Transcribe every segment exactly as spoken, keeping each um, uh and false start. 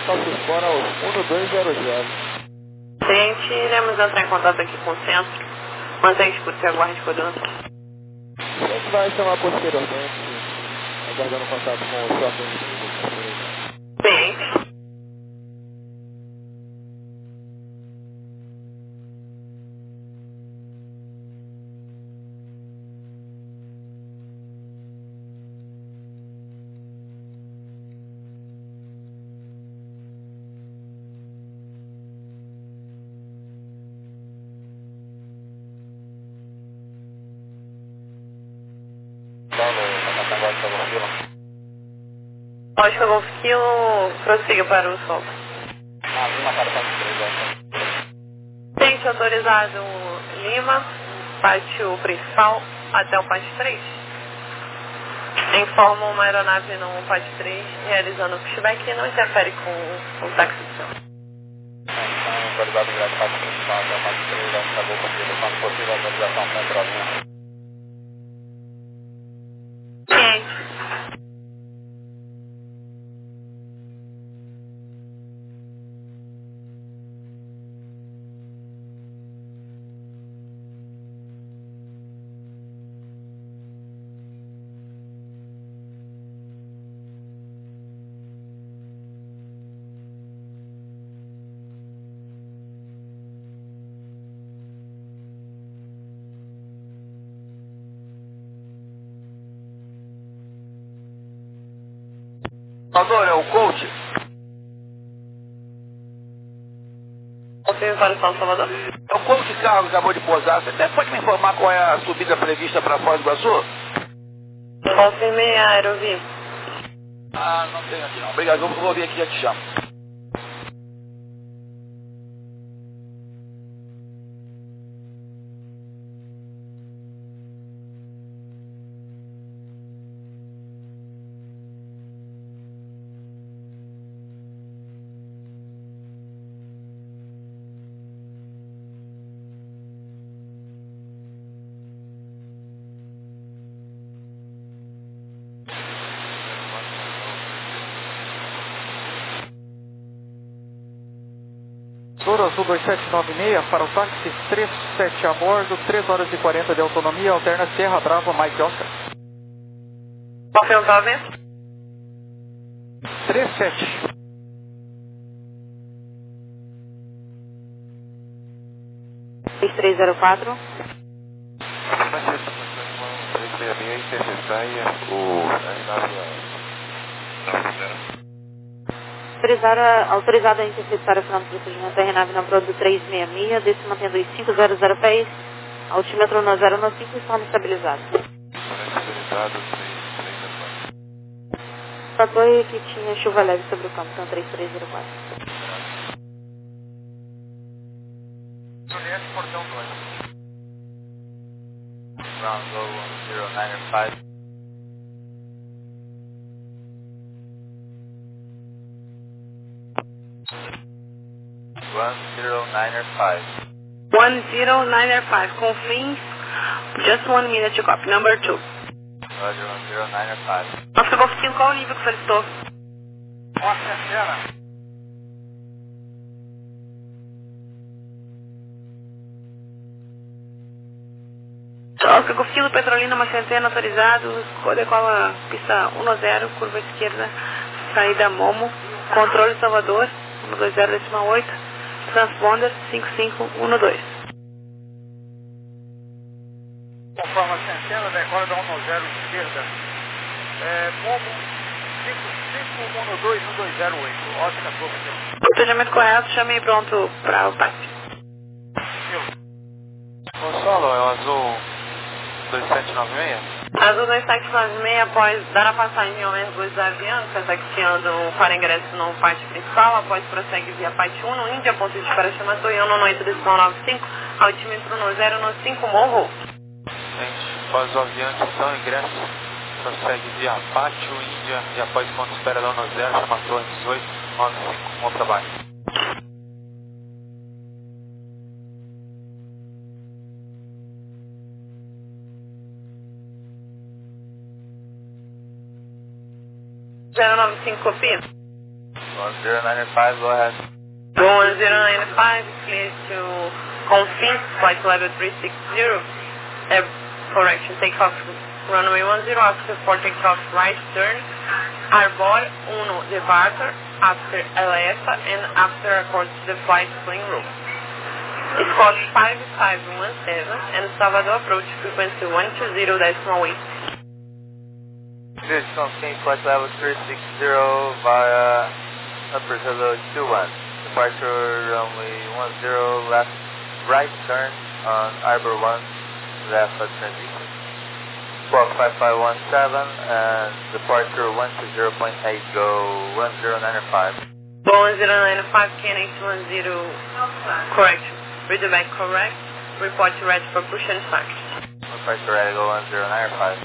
Saltos fora aos um dois zero zero. Gente, iremos entrar em contato aqui com o centro. Mantenha escuta e aguarde codando. A gente vai chamar posteriormente, aguardando contato com o seu atendimento. Bem. Oscar Golfquilo, prossiga para o sol. Tente autorizado Lima, pátio principal até o pátio três. Informa uma aeronave no pátio três, realizando o pushback e não interfere com o táxi do céu. Autorizado direto pátio principal até o pátio três, Oscar Golfquilo, quando possível autorização central. Ciente. Salvador, é o coach? Confirme para o São Salvador. É o coach que carro acabou de pousar. Você até pode me informar qual é a subida prevista para Foz do Iguaçu? Confirmei a aerovia. Ah, não tenho aqui não. Obrigado, eu vou vir aqui e já te chamo. Toro Azul dois sete nove seis para o táxi três sete a bordo, três horas e quarenta de autonomia, alterna Sierra Brava, Mike Oscar. Confirme para o vento. três sete. seis três zero quatro. Autorizada, autorizada a interceptar a final do procedimento da R-Nave na Brodo três seis seis, desse mantendo os cinco zero zero pés, altímetro no zero no cinco e forma estabilizado. Fator que tinha chuva leve sobre o campo, então três três zero quatro. Juliette, portão dois. Ground go one zero nine five. one zero nine five. one zero nine five, confirm. Just one minute to copy. Number two. Roger, one zero nine five. Oscar Golfquilo, qual o nível que solicitou? Oscar Sierra. Oscar Golfquilo, Petrolina, uma centena, autorizado, decola pista um zero, curva esquerda, saída Momo, controle Salvador, um dois zero decimal oito, transponder cinco cinco um dois. Conforme a centena, decola da um zero esquerda. É, Momo cinco cinco um dois um dois zero oito. Oscar Golfquilo. Procedimento correto, chamei pronto para o táxi. Gonçalo, é o Azul dois sete nove seis? Azul dois sete nove seis, após dar a passagem ao Airbus Avianca, taxiando para ingresso no pátio principal, após prossegue via pátio um, no Índia, ponto de paraxama Toyama, no oito decimal nove cinco, altímetro no zero no cinco, morro. Gente, após o Avianca, então, ingresso, prossegue via pátio, Índia, e após ponto de espera da no zero, chama Torre dezoito nove cinco, morro para baixo. zero nove cinco, copia. one zero nine five, go ahead. one zero nine five, clear to confirm flight level three six zero. Uh, correction, takeoff runway one zero after for takeoff right turn. Arbor one departure after L F and after accord to the flight plane room. Squawk five five one seven and Salvador approach frequency one two zero decimal eight. Clear to confirm flight level three six zero via upper hello two one. Departure runway one zero left right turn on Arbor one left at transition. Squawk five five one seven and departure one two zero point eight, go one zero nine five. one zero nine five, K N H one zero, correct. Read the back correct. Report ready for push and start. Departure ready, go one zero nine five.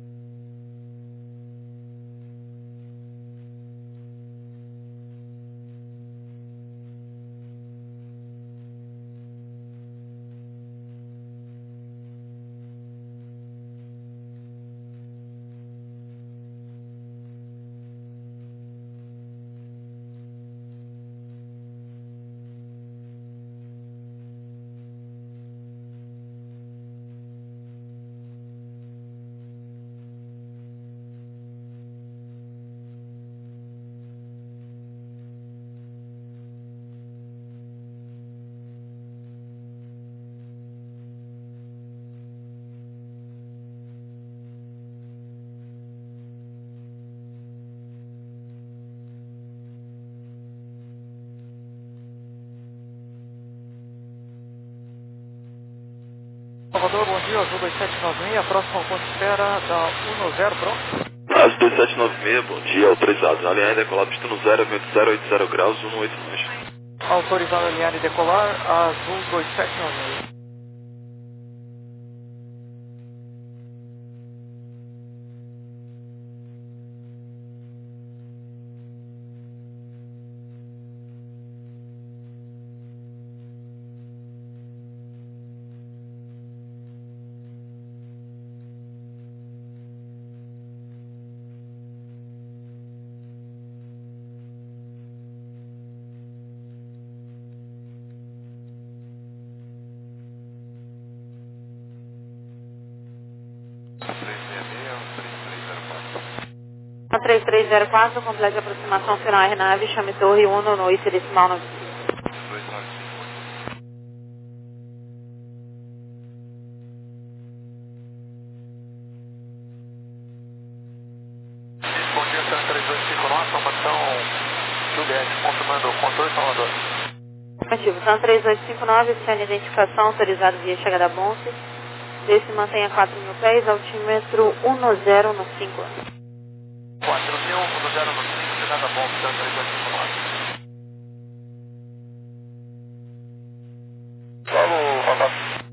Salvador, bom dia, Azul dois sete nove seis, próximo ao ponto de espera da um zero, pronto? Azul dois sete nove seis, bom dia, autorizado, alinhar e decolar, destino zero, vento zero oito zero graus, um oito nove. Autorizado a alinhar e decolar, Azul dois sete nove seis. três três zero quatro, complete aproximação final aeronave, chame torre um no noite decimal nove cinco. Bom dia, Santa três dois cinco nove, formação Juliette, confirmando o controle Salvador. Ativo, Santa três dois cinco nove, oficial de identificação, autorizado via chegada a Bonte. Desce mantenha quatro mil pés, altímetro um zero no cinco. quatro mil, um zero no cinco, chegada bom, Santa três dois cinco nove. Solo, Papa.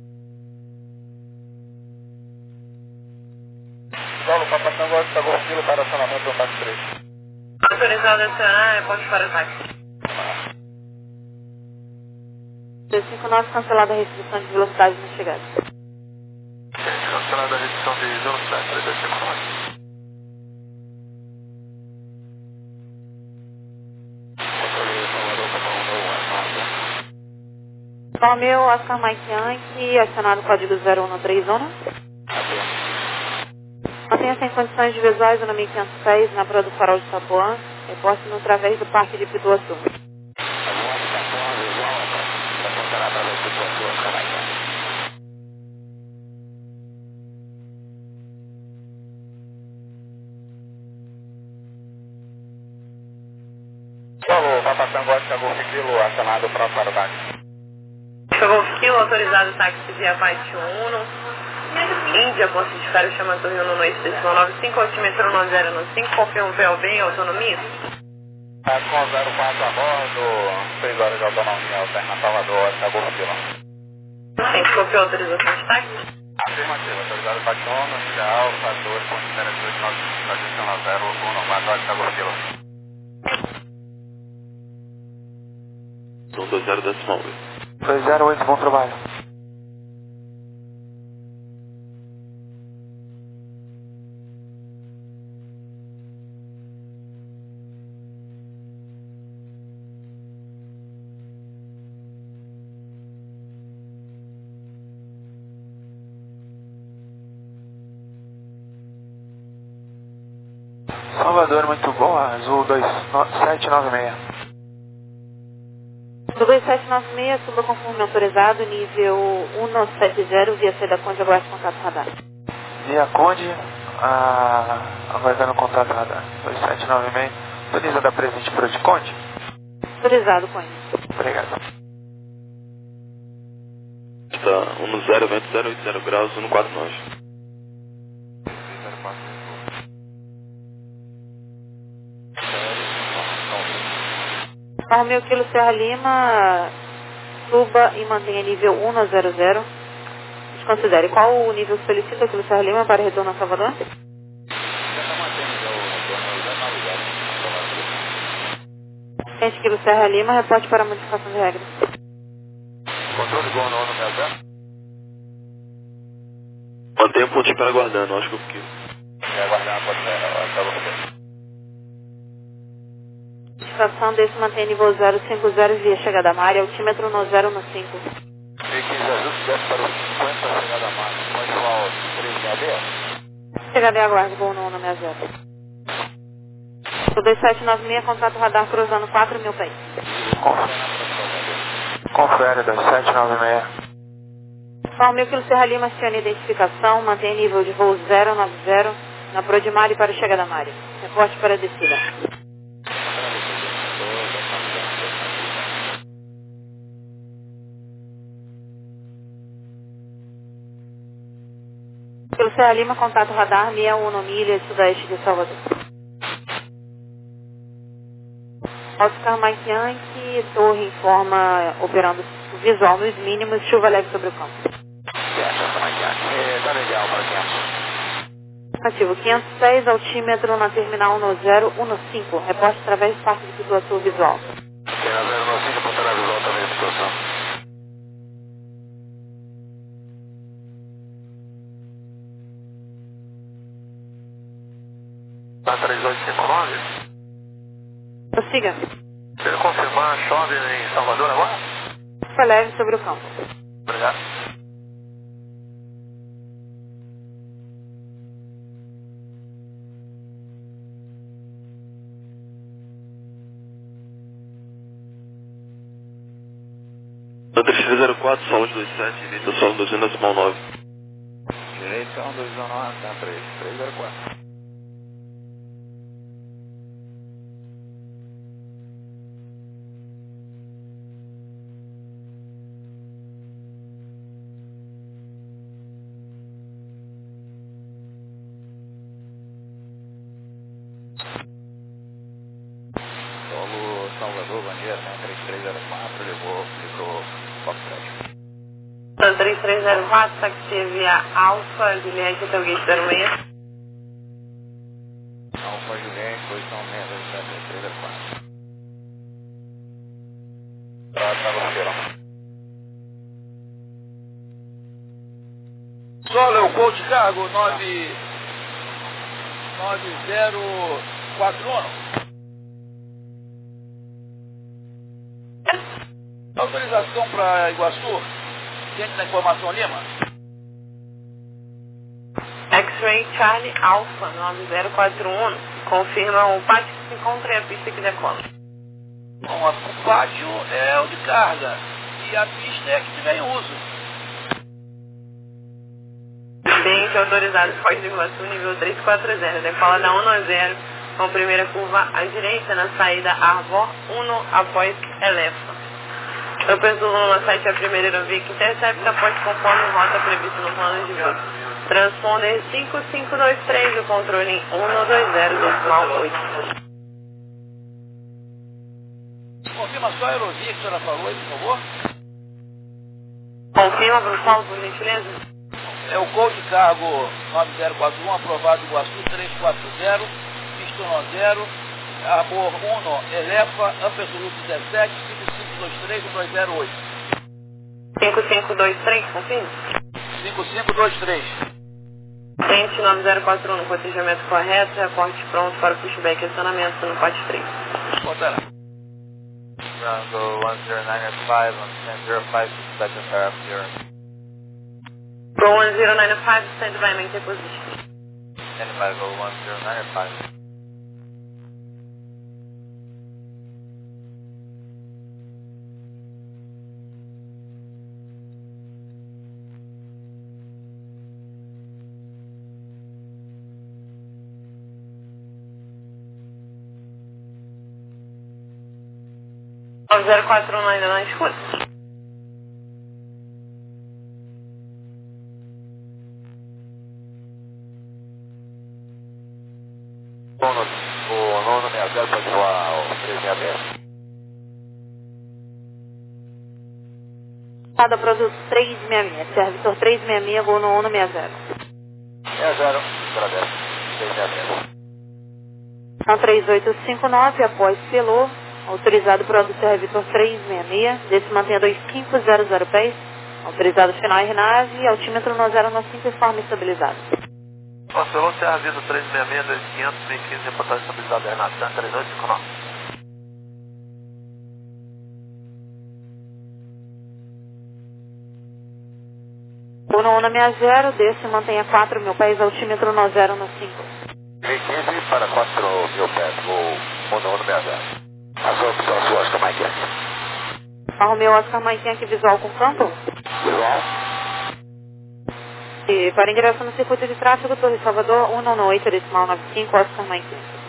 Solo, Papa Tango, está Golfilo para acionamento do táxi três. Autorizado a acionar, ponte para o táxi. dois cinco nove, cancelada a restrição de velocidade na chegada. Cancelada a restrição de velocidade, três dois cinco nove. Palmeu, Oscar Mike Yankee, acionado o código zero um no três zona. Mantenha-se em condições de visuais no mil quinhentos e seis, na proa do farol de Tapuã, reporte no través do Parque de Pituaçu. Solo, Papa Tango, Oscar Golfilo, acionado para o táxi. Chegou Kilo, autorizado táxi via Byte um, Índia, posto de ferro, chama torre um no noite decimal nove cinco, altímetro um zero no cinco, confirma o P O B em autonomia? Tá com zero quatro a bordo, seis horas de autonomia, alterna Salvador, acabou o Kilo. Sim, copiou a autorização de táxi? Afirmativo, autorizado Byte um, Índia Alfa, dois, considera dois nove cinco, adiciona zero um, quatro, acabou o Kilo. um dois zero decimal oito. dois zero oito, bom trabalho. Salvador, muito bom, Azul dois sete nove seis. Do dois sete nove seis, suba conforme autorizado, nível cento e setenta, via saída Conde, aguarde contato radar. Via Conde, ah, aguardando contato radar. dois sete nove seis, autoriza dar presente para o de Conde? Autorizado, Conde. Obrigado. Está um zero, vento zero oito zero graus, cento e quarenta e nove. Romeu Kilo Serra Lima, suba e mantenha nível cento. Desconsidere. Qual o nível que solicita Kilo Serra Lima para retorno a Salvador? Já está mantendo já o retorno, já navegado. Gente, Kilo Serra Lima, reporte para modificação de regras. Controle Gol no ano meu zero. Mantenha o pontinho para aguardando, acho que eu fiquei. É, aguardando, pode ser, tá bom. Estação desse mantém nível zero cinco zero via chegada à área, altímetro no zero no cinco. E quinze ajustes, desce para o cinquenta, chegada a máxima. Pode falar três H B? Chegada e aguarde, voo no sessenta. O dois sete nove seis, contato radar cruzando quatro mil pés. Confere, dois sete nove seis. Romeu Kilo Serra Lima, acione identificação, mantém nível de voo zero nove zero na Prodimari para chegada à área. Reporte para a descida. Kilo Serra Lima, contato radar sessenta e um no milha, sudoeste de Salvador. Oscar Mike Yankee, torre informa operando visual nos mínimos, chuva leve sobre o campo. É, tá legal para quinhentos. Ativo quinhentos e seis, altímetro na terminal no zero um cinco. Reporte através do parque de situação visual. Tem na zero nove cinco, apontar a visual também a situação. Na três oito cinco nove? Prossiga. Se ele confirmar, chove em Salvador agora? Chuva leve sobre o campo. Obrigado. três zero quatro, solo de dois sete, direita, solo dois zero decimal nove. Direito, um dois nove, tá três, três zero quatro. Solo Salvador, Bandeira, né? três três zero quatro, levou, livrou Foxtrot. três três zero quatro, taxi via Alfa, Juliette, até o gate zero seis. Alfa Juliette, posição seis zero sete, três três zero quatro. Tá, tá, Barcelona. Solo é o Coach Cargo nove zero quatro um. Autorização para Iguaçu? Ciente da informação, Lima? X-Ray Charlie Alpha nove zero quatro um. Confirma o pátio que se encontra e a pista que decola. Bom, o pátio é o de carga e a pista é a que tiver em uso. Ambiente autorizado, Foz do Iguaçu, nível três quatro zero. Decola da um a zero, com primeira curva à direita, na saída Arbor um após Elefa. Eu penso no site a primeira aerovia que intercepta após conforme rota prevista no plano de voo. Transponder cinco cinco dois três, o controle um dois zero decimal oito. Confirma só a aerovia que a senhora falou aí, por favor. Confirma, Bruno, por gentileza? É o Code Cargo nove zero quatro um, aprovado Iguaçu três quatro zero, Pistono zero, Arbor um, Elefa, Ampersoluto dezessete, cinco cinco dois três, um dois zero oito. cinco cinco dois três, confirma? cinco cinco dois três. Cliente nove zero quatro um, no cotejamento correto, reporte pronto para o pushback e acionamento no pote três. Bota Go one zero nine five on ten zero five, second car up here. Go one zero nine five, stand by, maintain position. Stand by, go one zero nine five. zero quatro um ainda não escuta. O nono sessenta pode voar o três seis seis. Cada produto três seis seis, Servitor três seis seis, voo no nono sessenta. seis zero, agradece. três seis seis. São três oito cinco nove, após Pelô, autorizado produto Servitor três seis seis, desse mantenha dois cinco zero zero pés, autorizado final R nave, altímetro no zero cinco e forma estabilizada. Barcelona, Serra Vida três seis seis, dois quinhentos, mil e quinze, reportagem estabilizada, Renato, três oito cinco nove. Voo no Ona sessenta, desse mantenha quatro mil pés, altímetro no zero cinco. mil e quinze para quatro mil pés, voo no nono sessenta. As opções suas, como é que é? Arrumei o Oscar Mike aqui visual com campo. Visual. E para ingresso no circuito de tráfego, Torre Salvador, cento e oito, decimal noventa e cinco, Oscar Mike.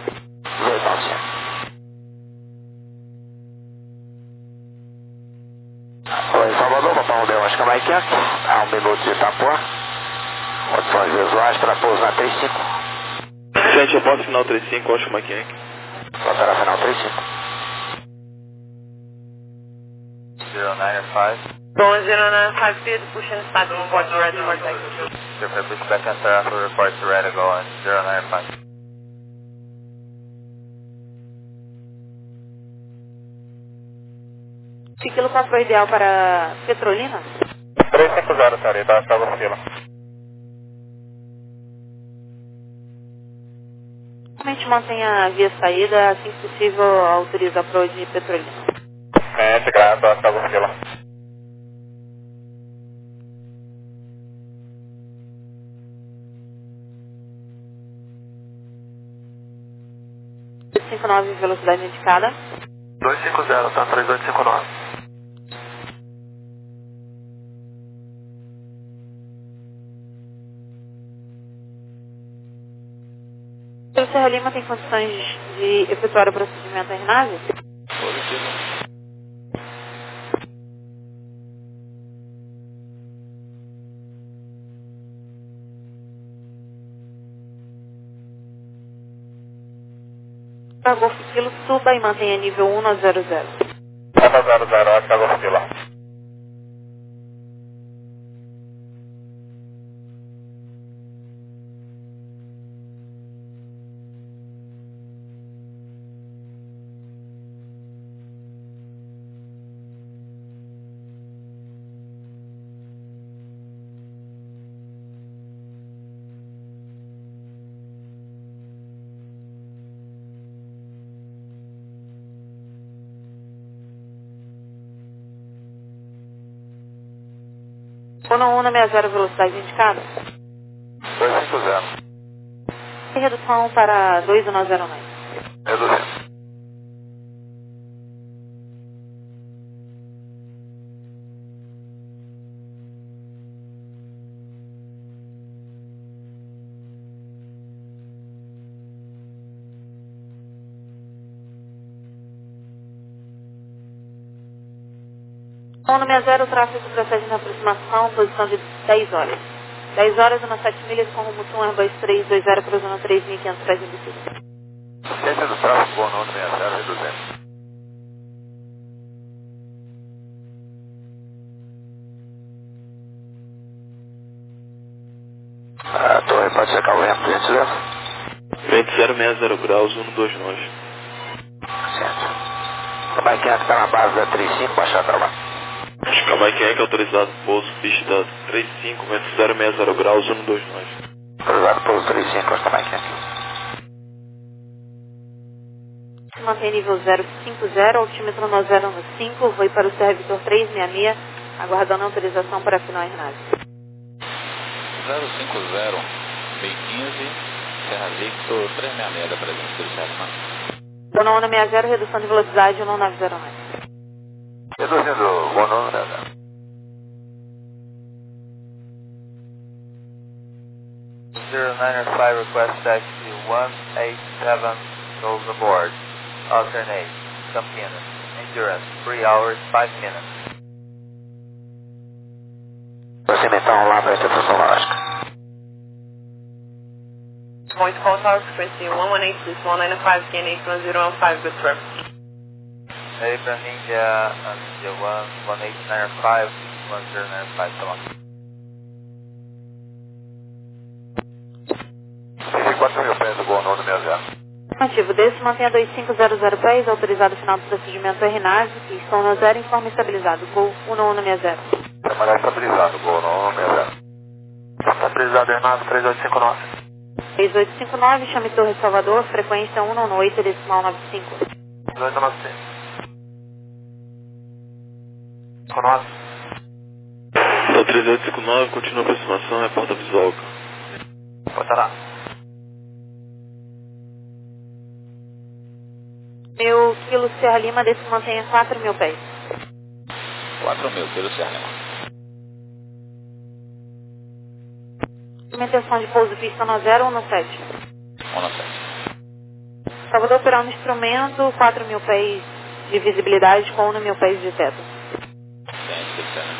Oi, Salvador, papai Romeu, Oscar Mike, a um minuto de Itapuã. Condições visuais para pouso na trinta e cinco. Gente, eu posso final trinta e cinco, Oscar Mike. Para final trinta e cinco. zero nine five. Bom, zero nine five, Pedro, puxando estado, report to red, report back. Jeffrey, push back on traffic, report to red, go on zero nine five. Que quilo qual foi o ideal para Petrolina? três cinco zero, senhorita, Gustavo Fila. Realmente mantenha a via saída, assim que possível, autoriza a Pro de Petrolina. É, graças, Gustavo Fila. dois cinco nove, velocidade indicada. dois cinco zero, tá? três oito cinco nove. O Serra Lima tem condições de efetuar o procedimento em nave? Positivo. Para Golfo Kilo, suba e mantenha nível um no zero zero. Nova zero zero, Gustavo Fila. Ono um sessenta, velocidade indicada. dois cinco zero. E redução para dois um zero nove. Reduzindo. Ono sessenta, o tráfego procede na aproximação, posição de dez horas. dez horas, umas sete milhas com rumo um Airbus três dois zero, cruzando três mil e quinhentos pés de altitude. Ciência do tráfego, bom nono sessenta, reduzindo. A torre pode checar o vento, por gentileza? Vento zero seis zero graus, cento e vinte e nove. Certo. Como é que é que está na base da trinta e cinco, baixar para baixo? Calma aí, quem é que é autorizado? Pouso, pista trinta e cinco, vento zero seis zero graus, cento e vinte e nove. Autorizado pouso trinta e cinco, como é que é? Se mantém nível zero cinco zero, altímetro no zero cinco, voo para o Servitor três seis seis, aguardando autorização para final em nave. zero cinco zero, mil e quinze, Serra Victor três seis seis da presença do Serra. Ono um sessenta, redução de velocidade um nove zero nove. Reduzindo o bom nono sessenta. zero nine five, request taxi one eight seven, goes aboard. Alternate, Campinas. endurance, three hours, five minutes. Procedimental lá, vai ter função lógica. Point call tower frequency one one eight six one nine five, gain eight one zero one five, good firm. Abraham India, India one one eight nine five, one zero nine five, tá bom. vinte e quatro mil pés do Gol nono sessenta e zero. Ativo, desse mantenha dois cinco zero zero pés, autorizado final do procedimento R NAV, pistão no zero, informe estabilizado, Gol um um seis zero. Trabalhar estabilizado, Gol nono sessenta e zero. Estabilizado R NAV três oito cinco nove. três oito cinco nove, chame Torre Salvador, frequência um um oito, decimal nove cinco. dois nove cinco. cinco nove. Então três oito cinco nove, continua a aproximação, reporta visual. Botará. Meu quilo Serra Lima, desse mantenha quatro mil pés. quatro mil, pelo Serra. Implementação de pouso pista no zero um sete. um sete. Salvador operando instrumento, quatro mil pés de visibilidade com um mil pés de teto. Ciente, Serra.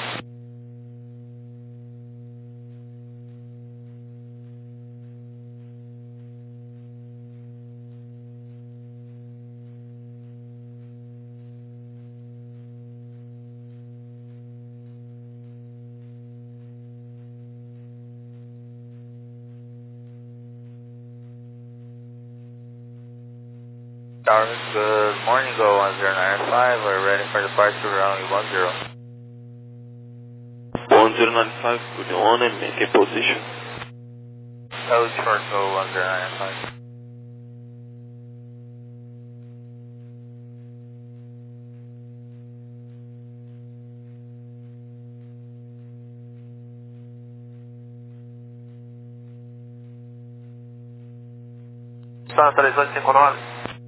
Tower, good morning, go one zero nine five, we're ready for departure runway one zero. one zero nine five, good on and maintain position. Code short, go one zero nine five. Está três oito cinco nove.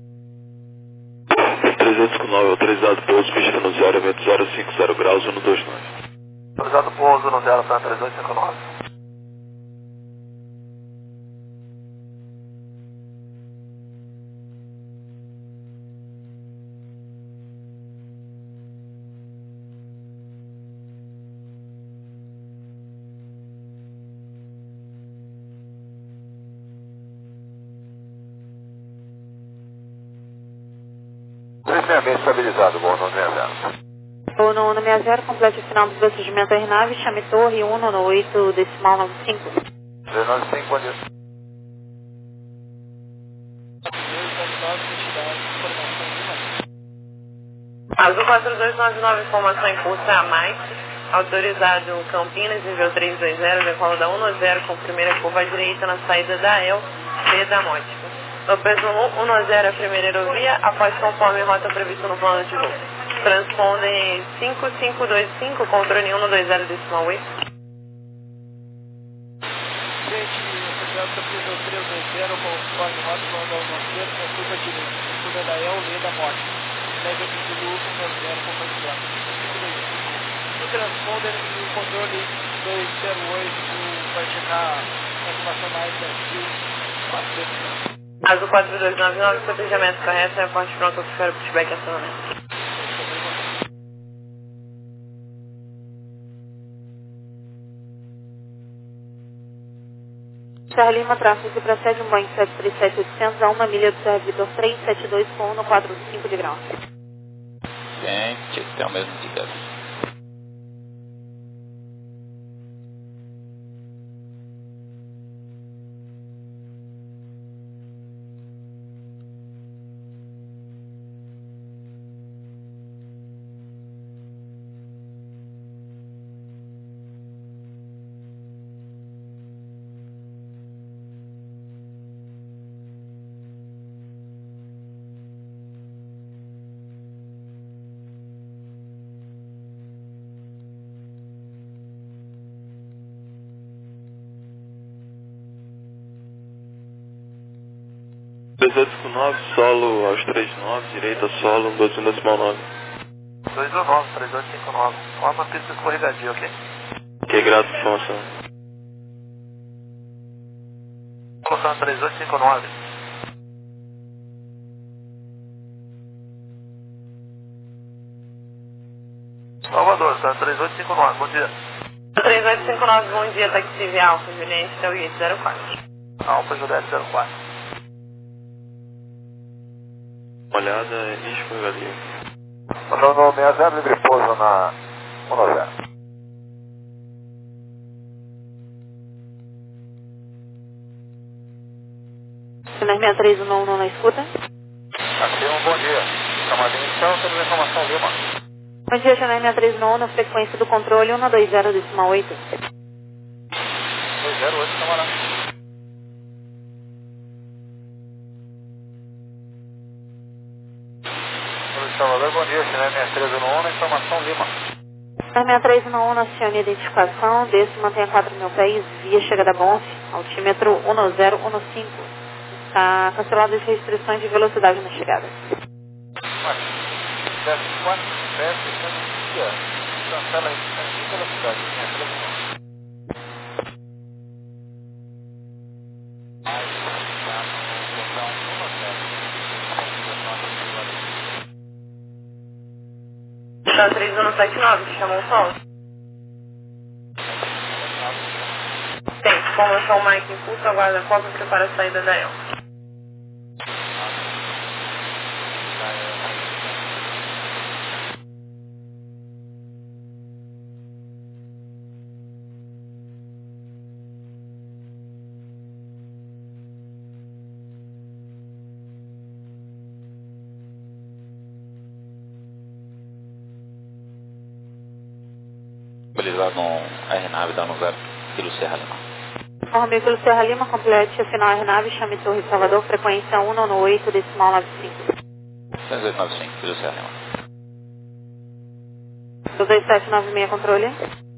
três oito cinco nove, autorizado pouso, pista no zero, vento zero cinco zero graus, um dois nove. Autorizado pouso no zero para três oito cinco nove. três seis seis estabilizado, Gol nono sessenta e zero. Gol no um seis zero, complete o final do procedimento R NAV, chame Torre um um oito, decimal nove cinco. três nove cinco, bom dia. Azul quatro dois nove nove, informação em curso a mais. Autorizado Campinas, nível três dois zero, decola da um zero com primeira curva à direita na saída da E L, B da Mótica. No peso um zero, a primeira aerovia, após conforme rota prevista no plano de voo. Transpondem cinco cinco dois cinco, controle um dois zero decimal oito. Gente, obrigado pelo nível três dois zero, conforme rota plano da um zero, com curva direita, curva da E L, B da Mótica. Leve de Zulu um zero, compartilhado. No transponder, o controle dois zero oito vai checar a informação mais Brasil, quatro zero. Azul quatro dois nove nove, planejamento correto, reporte pronto, oficial pushback acionamento. Serra Lima, tráfego para sede um Boeing sete três sete oitocentos a uma milha do Serra Vitor três sete dois com um quatro cinco de grau. Ciente, até o mesmo dia. três oito cinco nove, solo aos três nove, direita solo, um dois um decimal nove. dois um nove, três oito cinco nove. Forma pista escorregadia, ok? Que grato, informação. Colocando três oito cinco nove. Salvador, tá três oito cinco nove, bom dia. três oito cinco nove, bom dia, taxi Alfa, Juliette, Juliette zero quatro. Alfa Juliette zero quatro. Olhada, risco e galinha. Mandando sessenta, livre pouso na um zero. Channel seis três um um na escuta. Aqui um bom dia. Chamada inicial, temos informação Lima. Bom dia, Channel seis três um um, na frequência do controle um dois zero decimal oito. dois zero oito, camarada. Salvador, bom dia, Channel seis três um um, na informação Lima. Channel seis três um um, acione a identificação, desce e mantenha quatro mil pés, via chegada Bonf, altímetro um zero um cinco. Está cancelado as restrições de velocidade na chegada. dez quatro, dez, dia. Cancela a restrição de velocidade. Tá três um sete nove, chamou o sol. Tem, conversão Mike impulso, aguarda a cópia e prepara a saída da El. Mobilizado no R nave dando zero, Kilo Serra Lima. Informe pelo Serra Lima, complete a final R nave, chame Torre Salvador, frequência um nove oito decimal nove cinco. seis oito nove cinco, Kilo Serra Lima. dois sete nove seis, controle.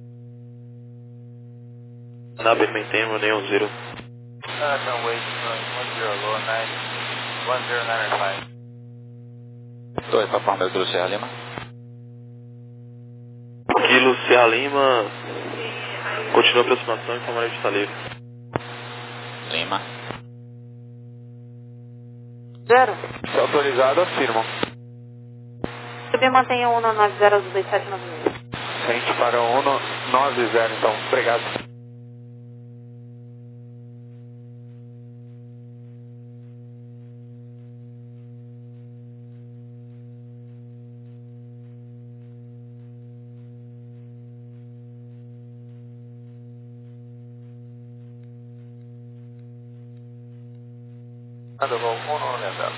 Nave maintain runway um zero. Uh, no, wait, one zero, low nine, one zero nine five. Torre Papa Romeo, Kilo Serra Lima. Kilo Serra Lima. Continua a aproximação e informar de está livre. Lima. Zero. Se autorizado, afirmo. Subir mantenha um nove zero dois sete nove seis. Sente para um nove zero, então. Obrigado. Nada bom, um nove zero.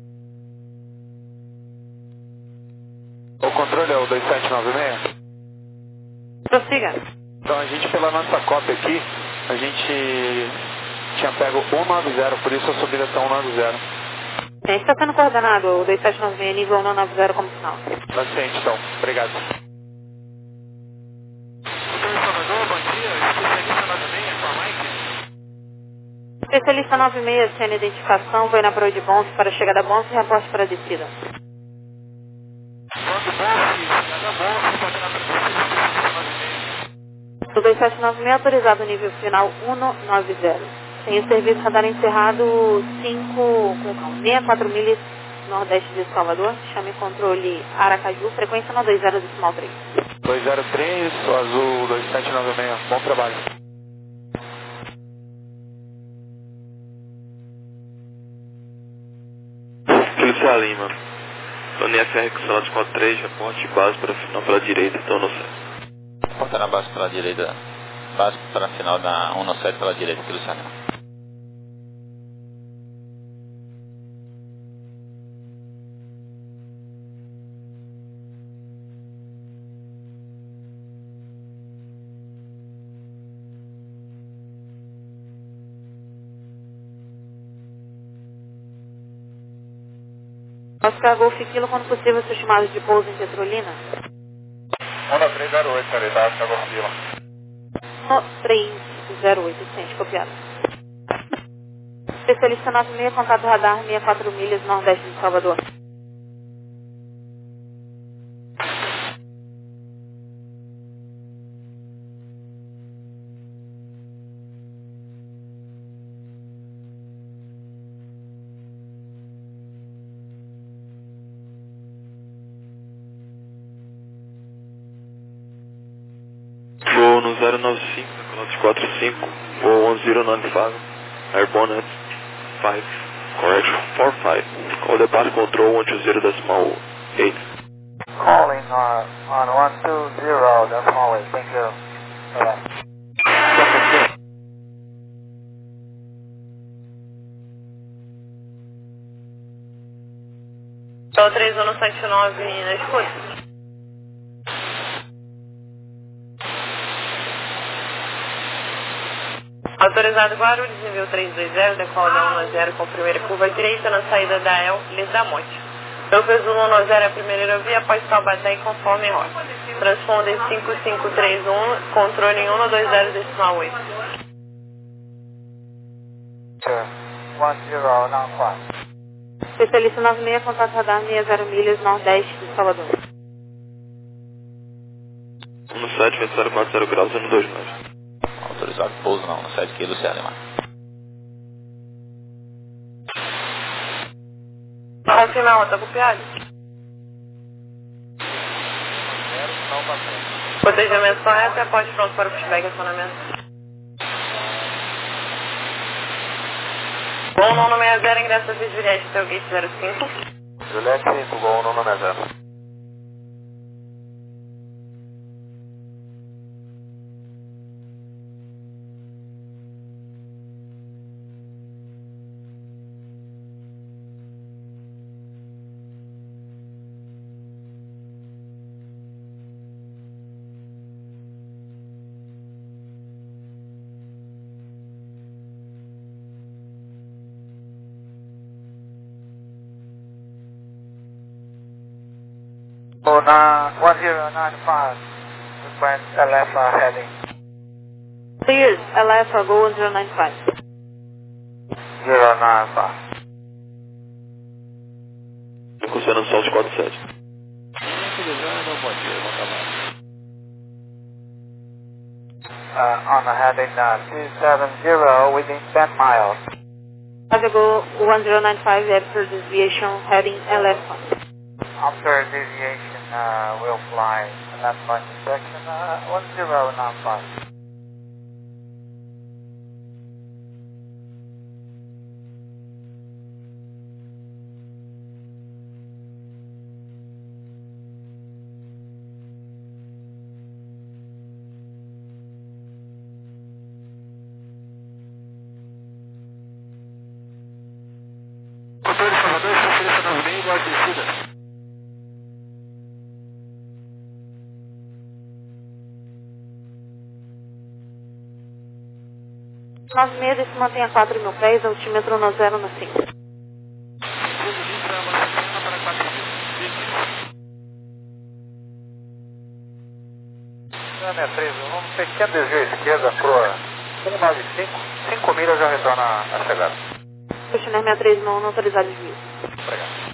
O controle é o dois sete nove seis? Prossiga. Então a gente, pela nossa cópia aqui, a gente tinha pego um nove zero, por isso a subida está um nove zero. É, está sendo coordenado o dois sete nove seis, nível um nove zero como sinal. Paciente, então. Obrigado. Salvador, bom dia. Especialista nove seis, com a Mike. Especialista nove seis, acione identificação, vai na proa de Bonf para a chegada a Bonf e reporte para a descida. Quanto Bonf, chegada Bonf, pode na especialista nove seis. O dois sete nove seis autorizado nível final um nove zero. Tem o serviço radar encerrado cinco, sessenta e quatro milhas nordeste de Salvador. Chame controle Aracaju, frequência nove dois zero decimal três. dois zero três, o azul dois sete nove seis. Bom trabalho. Kilo Serra Lima. Tony F R com Salados quatro três, reporte base para final pela direita, então não sei. Porta na base pela direita. Base para final da um sete pela direita, Kilo Serra Lima. Oscar Golf Kilo, quando possível, seus chamados de pouso em Petrolina. Honda três zero oito, realidade, Oscar Golf Kilo. três zero oito, sente, copiado. Especialista nove seis, contato radar sessenta e quatro milhas nordeste de Salvador. no zero nove cinco, decolagem quatro cinco, ou one zero nine five, airborne at five, correction four five, call departure control one two zero decimal eight. Calling uh, on one two zero decimal eight, thank you. Bye-bye. Então três um sete nove na escuta. Autorizado Guarulhos, nível três dois zero, decola um zero com primeira curva direita na saída da El, Lisa Monte. Eu peso um zero a primeira aerovia após Taubaté conforme rota. Transponder cinco cinco três um, controle em um dois zero decimal oito. one zero nine five. Especialista nove seis, contato radar sessenta milhas, nordeste de Salvador. um sete, vinte zero quatro zero graus, um dois nove. Autorizado pouso não, no sete Q do C L M. Confirma a rota copiada. Protegimento correto e após pronto para o feedback e acionamento. Gol nono seis zero, ingresso a Juliette até o gate zero cinco. Juliette, Gol nono seis zero. Oh, one zero nine five, request L F uh, heading. Cleared, L F, go one zero nine five. zero nine five. Considerando Sol quatro sete. Uh, on the heading uh, two seven zero within ten miles. Go one zero nine five after deviation heading L F. After deviation, uh, we'll fly left by section uh, one zero nine five. Controle de Salvador, Especialista nove seis, guarda descida. nove seis, se mantém a quatro mil pés, altímetro no zero no cinco. sessenta e três, um pequeno desvio à esquerda para cento e noventa e cinco, cinco milhas já retorna a chegada. Questionário sessenta e três não autorizado de voo. Obrigado.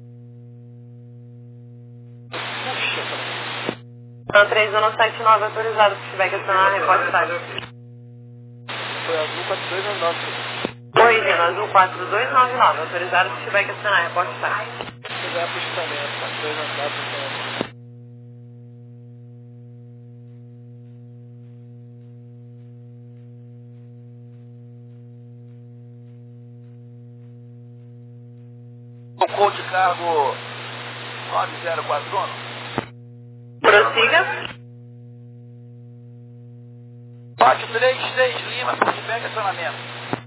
Então três um sete nove, autorizado para feedback e acionar, reporte tarde. Foi azul quatro dois nove nove. Corrigindo, azul quatro dois nove nove, autorizado para feedback e acionar, reporte tarde. Se quiser apostamento, quatro dois nove nove. Tocou de cargo nove zero quatro um. Prossiga. Bate três seis Lima, feedback e acionamento.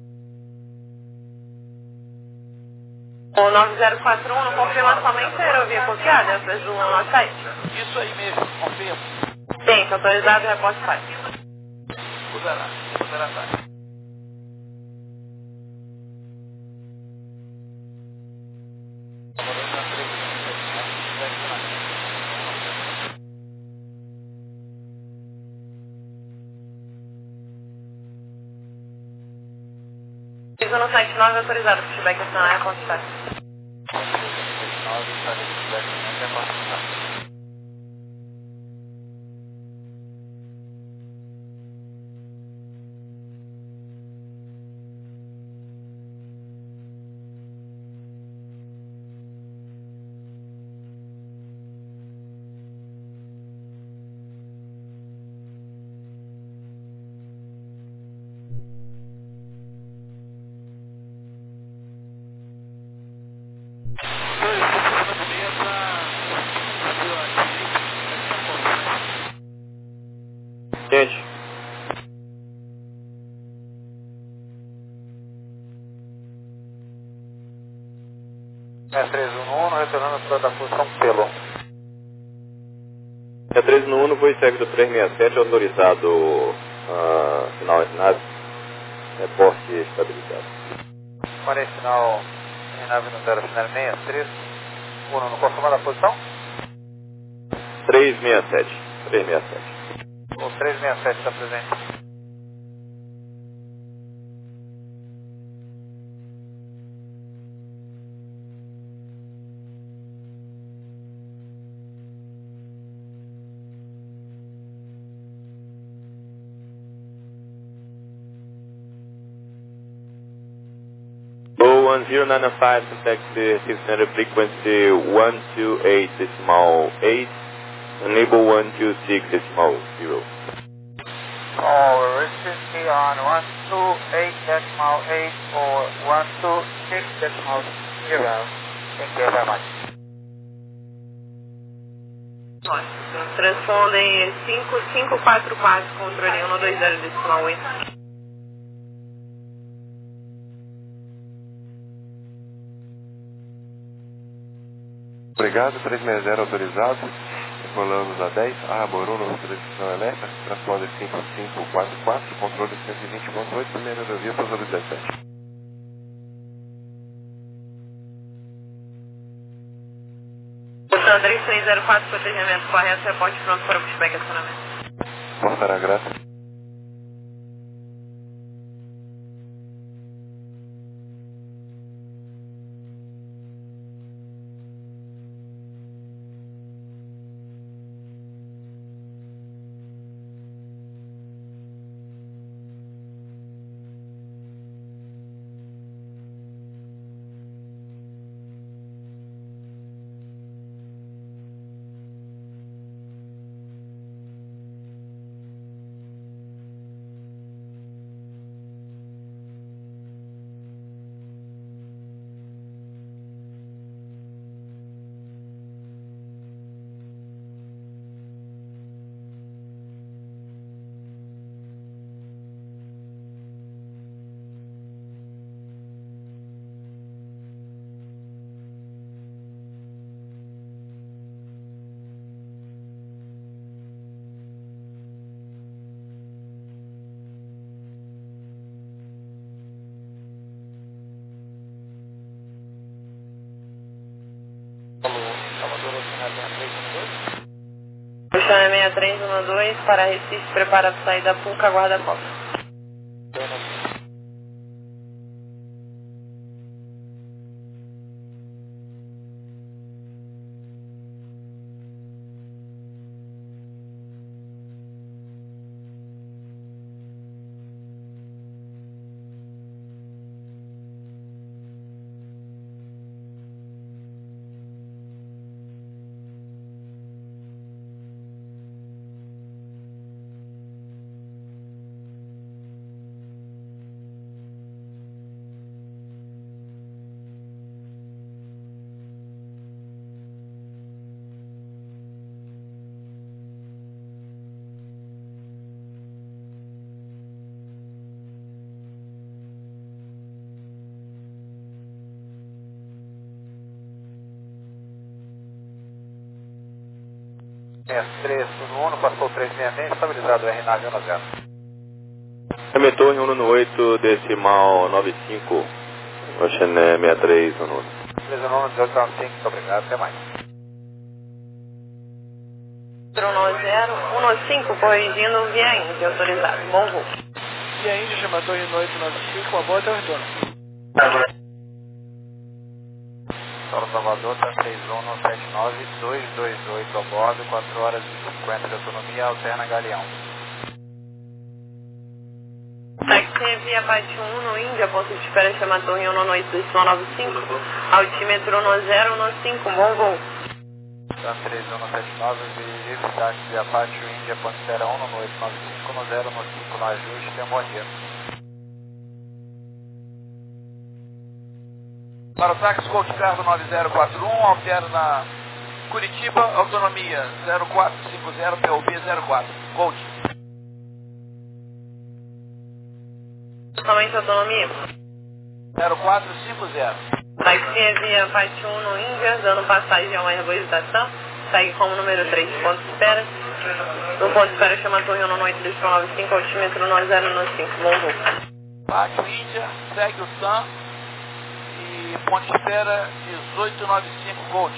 O nove zero quatro um, não confirma somente a aerovia copiada, fez um no site. Isso aí mesmo, confirmo. Sim, autorizado, reporte tarde. Usará, usará tarde. três um sete nove, autorizado para feedback e acionar, reporte tarde. da posição pelo. sessenta e três no um, foi segue do trezentos e sessenta e sete, autorizado uh, sinal de nave, reporte estabilizado. Maré final em nave no zero, final sessenta e três. Uno, no confirmado a posição? trezentos e sessenta e sete, trezentos e sessenta e sete. O trezentos e sessenta e sete está presente. one zero nine five, contact the six hundred frequency one two eight decimal eight, enable one two six decimal zero. Oh, recently on one two eight decimal eight or one two six decimal zero. Thank you very much. Transpondem cinco cinco quatro quatro, controle um dois zero decimal oito. Obrigado, trezentos e sessenta autorizado, rolamos a dez, Arbor um, direção elétrica, transponder cinco cinco quatro quatro, controle cento e vinte ponto oito, primeira aerovia, pousada dezessete. Portanto, três três zero quatro, protegimento correto, reporte pronto para o pushback acionamento. Portará graça. Puxando sessenta e três doze para Recife, prepara para sair da Puca, aguarda a copa. sessenta e três no um, passou trezentos e sessenta, estabilizado R nave um zero. M Torre um no oito, decimal noventa e cinco, Ocean sessenta e três no um. três no um, dezoito noventa e cinco, muito obrigado, até mais. um cinco, corrigindo via Índia, autorizado, bom voo. Via Índia, chama Torre oito nove cinco, uma boa até o retorno. Solo Salvador, tá seis um sete nove dois dois oito a bordo, quatro horas e cinquenta de autonomia, alterna Galeão. Taxi via parte um no Índia, ponto de espera chama Torre um oito decimal noventa e cinco, altímetro um zero um cinco, bom voo. Tá três um sete nove, visita táxi via parte Índia, ponto de espera um oito nove cinco, um zero um cinco no ajuste, tenha um bom dia. Para o táxi Coach Cargo nove zero quatro um, altera na Curitiba, autonomia zero quatro cinco zero, P O B zero quatro. Coach. Somente autonomia? zero quatro cinco zero. Táxi via Pátio um no Índia, dando passagem a uma estação. Segue como número três, ponto de espera. No ponto de espera chama Torre um oito dois nove cinco, altímetro nove zero nove cinco. Bom voo. Pátio Índia, segue o S A M e ponto de espera dezoito nove cinco Gold.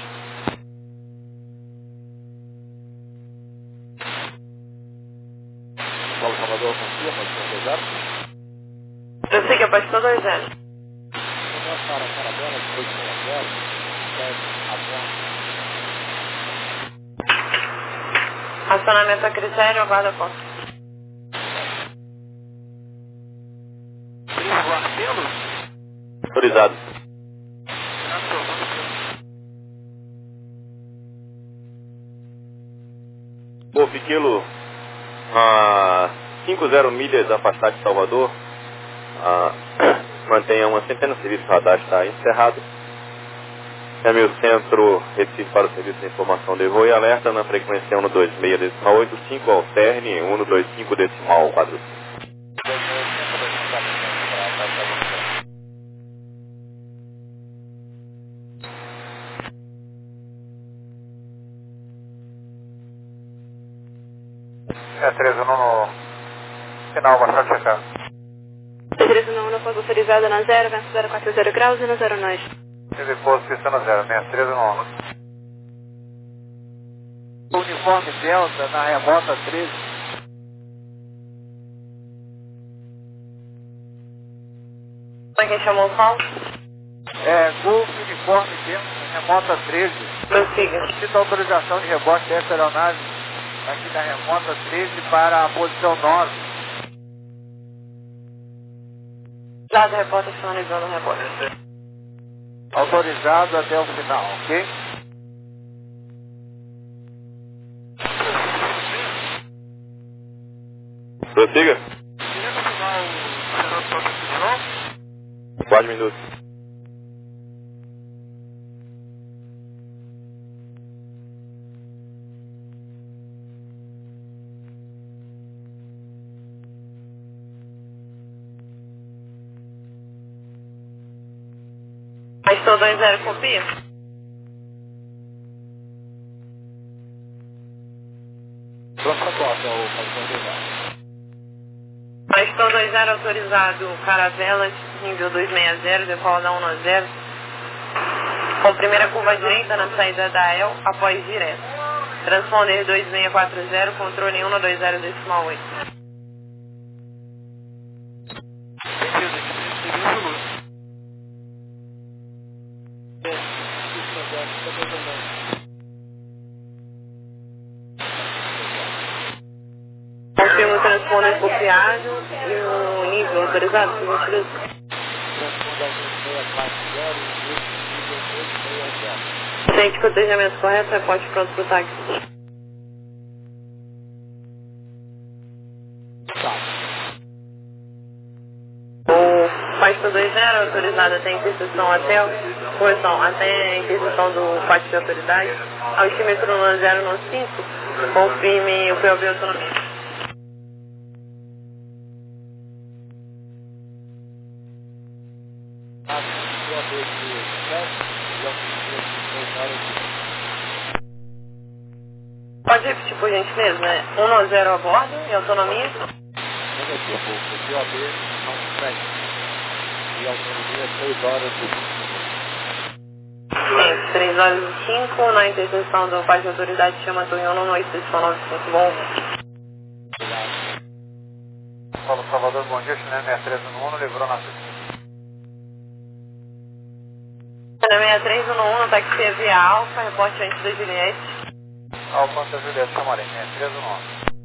Paulo Salvador, confirma, dois zero. Prossiga, Pastor dois zero. Para a caravela, depois de zero, segue a ponta. Acionamento a critério, aguarda ponto. Autorizado. Golf Kilo, a cinquenta milhas afastado de Salvador, a, mantenha uma centena, o serviço radar está encerrado. Chame o centro Recife para o serviço de informação de voo e alerta na frequência um dois seis decimal oito cinco, alterne um dois cinco decimal quatro cinco. É três um no final, bastante checar. três um no ponto autorizado na zero, vento zero quatro zero graus e no zero nós. Tive posto pista na zero, seis três um. Uniforme Delta na remota treze. Quem chamou o Paulo? É, Golf Uniforme Delta na remota treze. Prossiga. Cita autorização de rebote dessa aeronave aqui da remota treze para a posição nove. Dado repórter finalizando o repórter. Autorizado até o final, ok? Prossiga. Quatro minutos. Pastor dois zero, copia? Pronto para cópia, o Pastor dois zero. Pastor dois zero autorizado, Caravelas, nível duzentos e sessenta, decola da um zero. Com primeira curva direita na saída da E L, após direto. Transponder dois seis quatro zero, controle um dois zero decimal oito. Confirmo o transponder copiado e o nível autorizado, por gentileza. Sente que o treinamento correto, reporte pronto para o táxi. O Pastor dois zero autorizado até a interseção até, correção, até a interseção do pátio de autoridade, altímetro no zero no cinco, confirme o P O B autonomia. Pode repetir por gentileza, né? um zero a bordo e autonomia? Negativo, o P O B não segue. E a autonomia é três horas e Sim, três horas e cinco, na interseção do pátio de autoridade chama Torre um oito nove cinco. Bom. Paulo Salvador, bom dia, China seis três um no, livrou na China seis três um no, táxi via Alfa, reporte antes da Juliette. Alfa Juliette, Camarim, seis três um.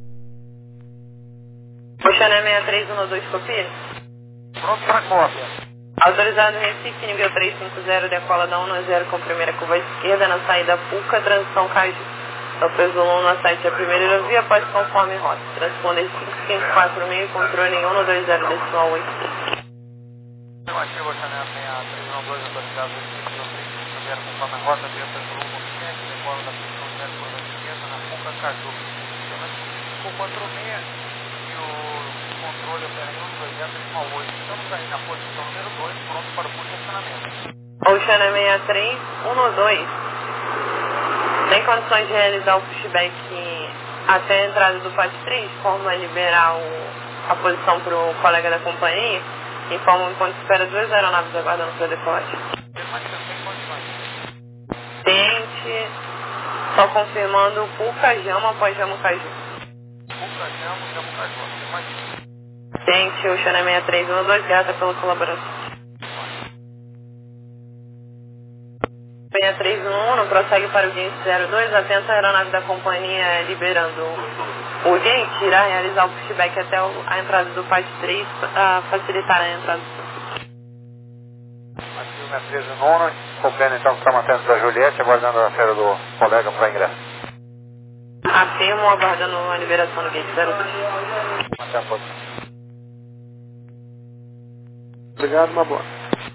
O China seis três um no dois, copia? Pronto para cópia. Autorizado Recife, nível trezentos e cinquenta, decola da um zero com primeira curva esquerda, na saída Puca, transição Caju. Então, um na site a primeira via, após conforme rota. Transponder cinco cinco quatro seis, controle um dois zero decimal oito. Ativo, Chanel seis três um dois, autorizado Recife, nível trezentos e cinquenta, conforme rota, via Pessoa Consciente, decola da posição zero, curva esquerda, na Puca, Caju. cinco quatro seis e o controle opera em um dois zero decimal oito. Estamos aí na posição número dois, pronto para o posicionamento. Oceana sessenta e três, um dois. Tem condições de realizar o pushback até a entrada do P A T três, forma liberar o, a posição para o colega da companhia, informa em ponto de espera duas aeronaves aguardando para decolagem. Tente, só confirmando o Pucajama após Jamo Caju. Pucajama, Jamo Caju. Tente, Oceana sessenta e três, um dois, grata pela colaboração. sessenta e três um um, prossegue para o Gate zero dois, atenta a aeronave da companhia liberando o Gate, irá realizar o pushback até o, a entrada do P A T três para facilitar a entrada do Aqui o sessenta e três um um, cumprindo então que está mantendo da Juliette, aguardando a fera do colega para ingresso. Afirmo, aguardando a liberação do Gate zero dois. Até a próxima. Obrigado, uma boa.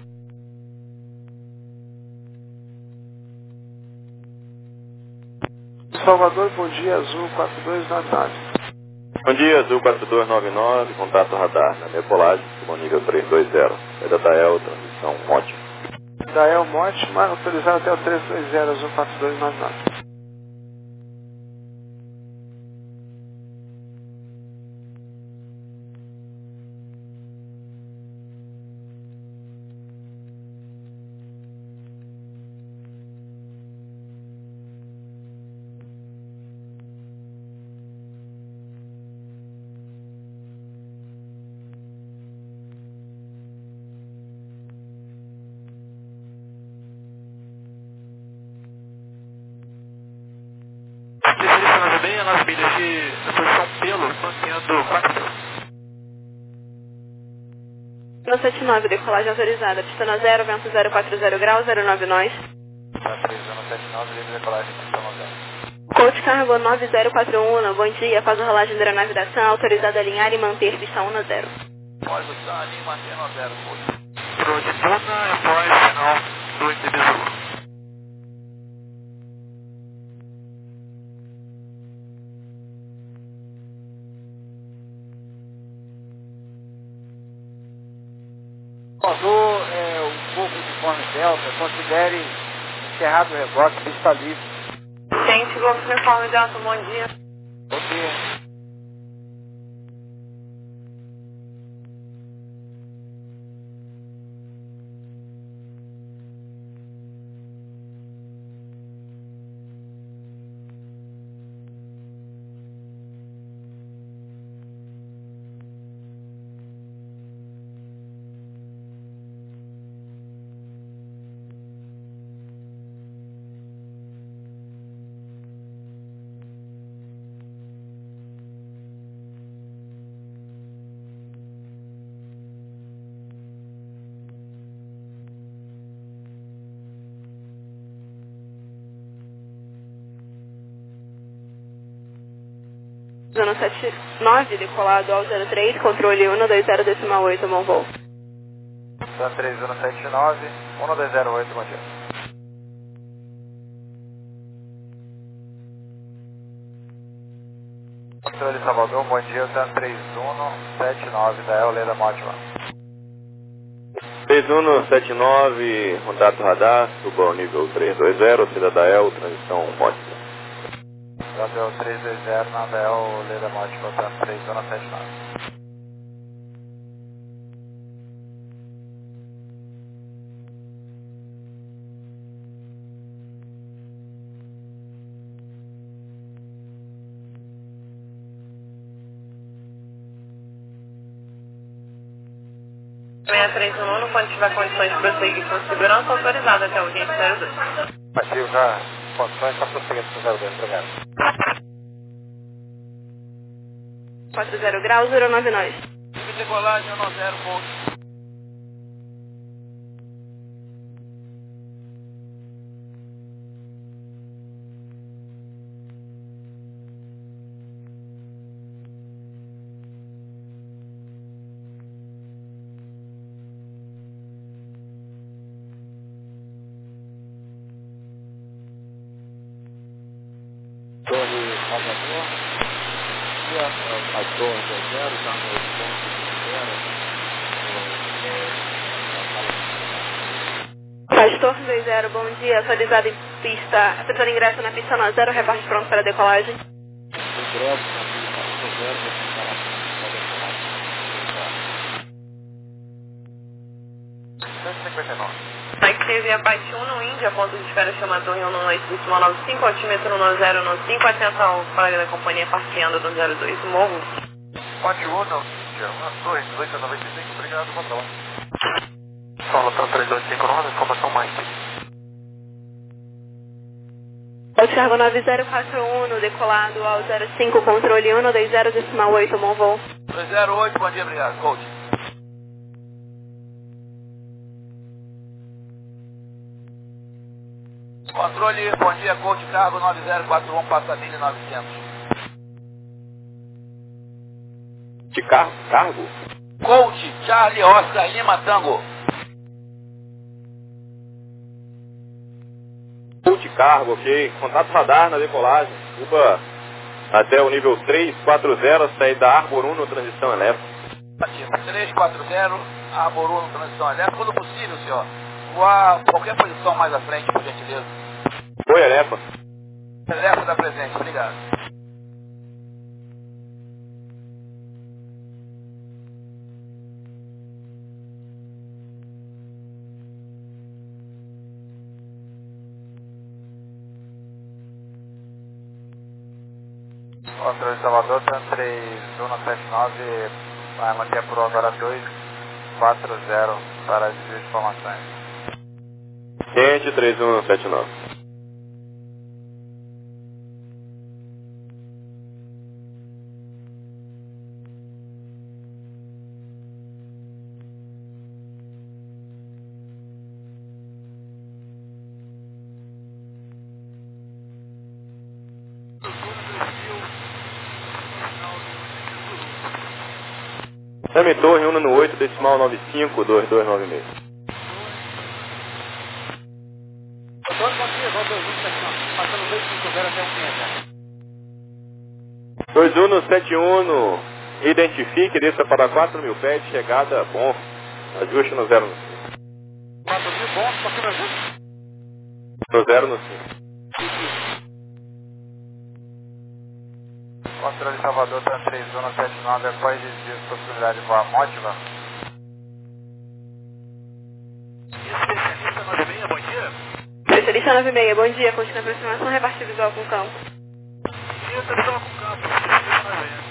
Salvador, bom dia, Azul quatro dois nove nove. Bom dia, Azul quatro dois nove nove, contato radar na decolagem, no nível três dois zero. É da Dael, transmissão Monte. Dael Monte, mas autorizado até o três dois zero, Azul quatro dois nove nove. Selecionando bem a nossa milha de posição pelo, mantendo quatro. No sete nove, decolagem autorizada. Pista na zero, vento zero quatro zero graus, zero nove nós. três um sete nove, livre decolagem, pista na zero. Coach cargo nove zero quatro um, bom dia. Após a rolagem da aeronave da ação, autorizado a alinhar e manter pista um na zero. Pode estar ali, mantendo a zero. Pronto, Tuna, após final do indivíduo. Azul, é, o voo de forma delta, considere encerrado o reboque, pista livre. Tente, Golf Uniforme Delta, bom dia. Bom dia. Zona sete nove, decolado ao zero três, controle um dois zero decimal oito, bom voo. Zona três um sete nove, um dois zero oito, bom dia. Controle Salvador, bom dia, Zona três um sete nove, da Eoleda Mótima. três um sete nove, contato radar, suba ao nível três dois zero, Cida Dael, transição Mótima. Gabriel três dois zero, na Dael, Leda Mótima, Zona três um sete nove. sessenta e três um um, quando tiver condições de prosseguir com segurança, autorizado até o Gate zero dois. Ativo já, condições para prosseguir com zero dois, obrigado. quatro zero graus, zero nove nós. Decolagem um zero, ponto. Torre Salvador, e a, a, a Torre do Zero, está no ponto de zero. Pastor dois zero, bom dia, atualizado em pista, apertando ingresso na pista nove zero, reparte pronto para decolagem. cento e cinquenta e nove. Mike teve abaixo um no Índia, ponto de espera chama Torre um no oito, decimal nove cinco, altímetro um zero no cinco, atenta ao colega da companhia parqueando no zero dois, morro. quatro um, Índia, um dois, oito noventa e cinco, obrigado, patrão. Solo para três dois cinco nove, informação Mike. Alto Cargo nove zero quatro um, no decolado ao zero cinco, controle um dois zero, decimal oito, bom voo. dois zero oito, bom dia, obrigado, coach. Controle, bom dia, coach, cargo nove zero quatro um, passa milha novecentos. De carro, cargo? Coach, Charlie, Oscar, Lima, Tango. De cargo, ok. Contato radar na decolagem. Cuba até o nível três quatro zero, saída Arbor um no transição elétrica. três quatro zero, Arbor um no transição elétrica. Quando possível, senhor, voar qualquer posição mais à frente, por gentileza. Oi, Elefa. Elefa da presente, obrigado. Controle Salvador, três um sete nove, vai manter por agora dois quatro zero para desvio de informações. Quente três um sete nove. Chame Torre um no oito, decimal nove cinco, dois dois nove seis. dois um sete um no identifique, desça para quatro mil pés, chegada, bom, ajuste no zero no cinco. quatro mil pontos, para que me ajude? No zero no cinco. Controle Salvador, três um sete nove, após desvio, possibilidade de voar Mótiva. Especialista nove seis, bom dia. Especialista nove seis, bom dia, continua a aproximação, reparte visual com campo. Isso, visual com campo, especialista nove seis.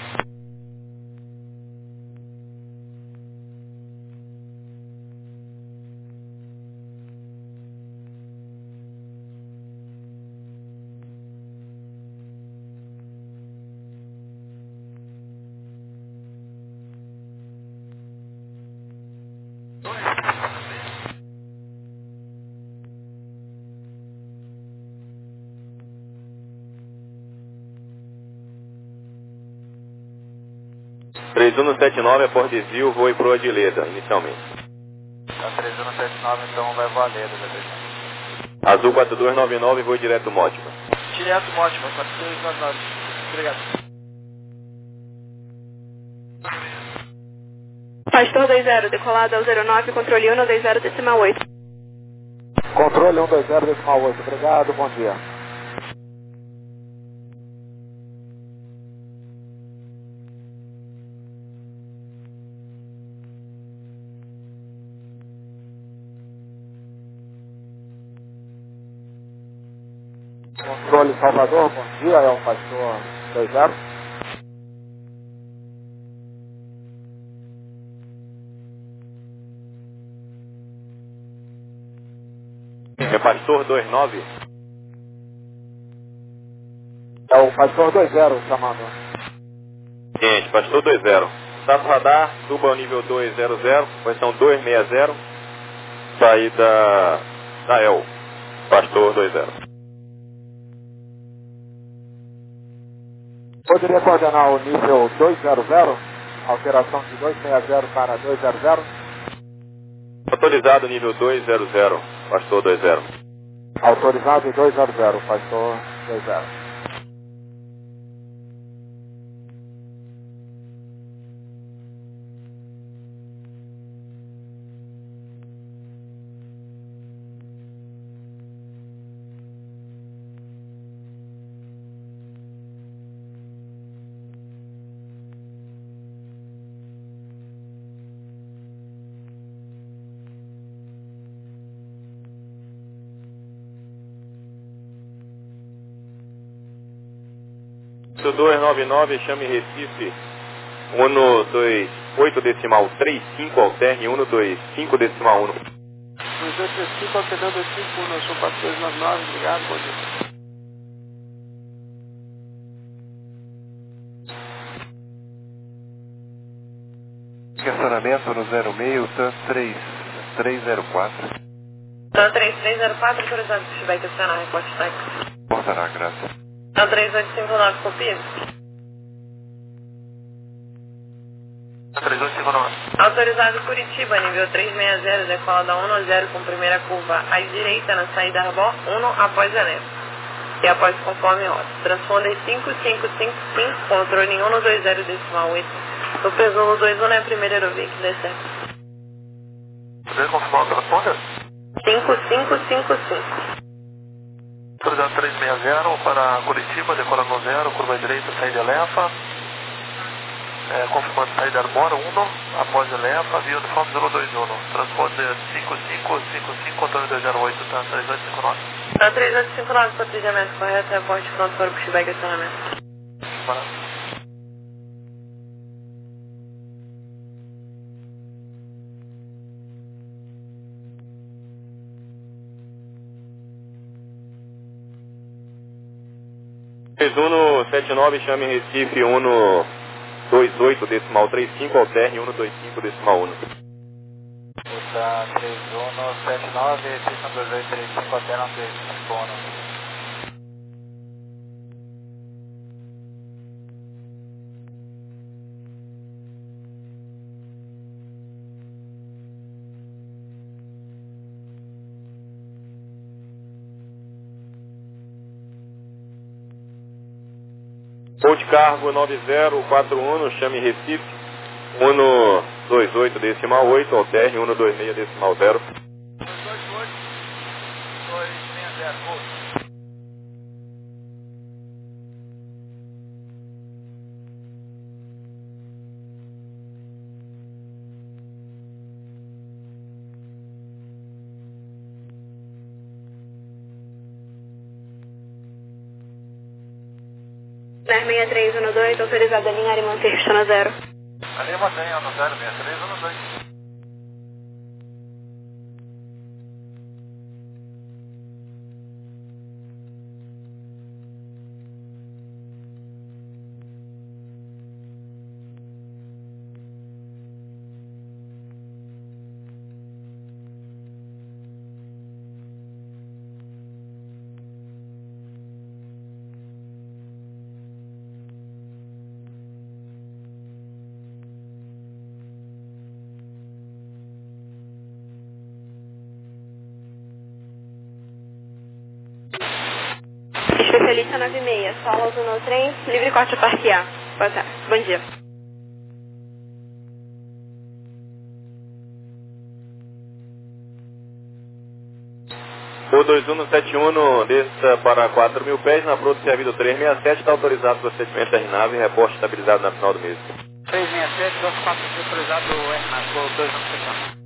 três um sete nove, após desvio, voe para o Adileda, inicialmente. Tá, três um sete nove, então vai voar Leda, beleza? Azul quatro dois nove nove, voe direto Mótima. Direto Mótima, quatro dois nove nove. Obrigado. Pastor dois zero, decolado ao zero nove, controle um dois zero, decimal oito. Controle um dois zero, decimal oito, obrigado, bom dia. Controle Salvador, bom dia, é o Pastor dois zero. É Pastor dois nove. É o Pastor dois zero chamando. Gente, Pastor dois zero. Status radar, suba ao nível dois zero zero, posição dois seis zero, saída da E L. Pastor dois zero. Poderia coordenar o nível dois zero zero, alteração de dois seis zero para dois zero zero? Autorizado nível dois zero zero, Pastor dois zero. Autorizado dois zero zero, Pastor dois zero. dois nove nove, chame Recife, um dois oito decimal três cinco, alterne um dois cinco decimal um. dois oito três cinco, alternando dois cinco um, eu sou quatro dois nove nove, obrigado, bom dia. Estacionamento no zero seis, TAN três três zero quatro. TAN três três zero quatro, autorizado para o Chibé estacionar, reporte táxi. Portará, graças. TAN três oito cinco nove, copia. três oito cinco nove. Autorizado Curitiba, nível trezentos e sessenta, decola da um zero com primeira curva à direita na saída Arbor um após elenco. E após conforme rota. Transponder cinco cinco cinco cinco, controle um dois zero decimal oito. O presumo dois um é a primeira aerovia que dê certo. Poder confirmar o transponder? cinco cinco cinco cinco. Autorizado trezentos e sessenta para Curitiba, decola no zero, curva à direita, saída Elefa. É, confirmando saída Arbora um, após Elefa, via uniforme zero dois um. Transponder cinco cinco cinco cinco, controle dois zero oito, tá? três oito cinco nove. Tá três oito cinco nove, patrulamento correto, reporte pronto para o pushback acionamento. Maravilha. um sete nove, chame Recife um dois oito decimal três cinco, alterne um dois cinco decimal um. Tá três um sete nove, Recife um dois oito três cinco, alterne um dois cinco um. Voo de cargo nove zero quatro um, chame Recife um dois oito decimal oito, alterne um dois seis decimal zero. dois dois oito, dois seis zero, voo. seis três um dois, autorizada a linha e manter pista na zero. A linha mantém no zero seis três um dois. Especialista nove seis, solos um no trem, livre corte a parquear. Boa tarde, bom dia. O dois um sete um, desça para quatro mil pés, na Proto Servido trezentos e sessenta e sete, está autorizado o procedimento da R N A V e reporte estabilizado na final do mês. trezentos e sessenta e sete, dois quatro, autorizado o R N A V, dois um sete um.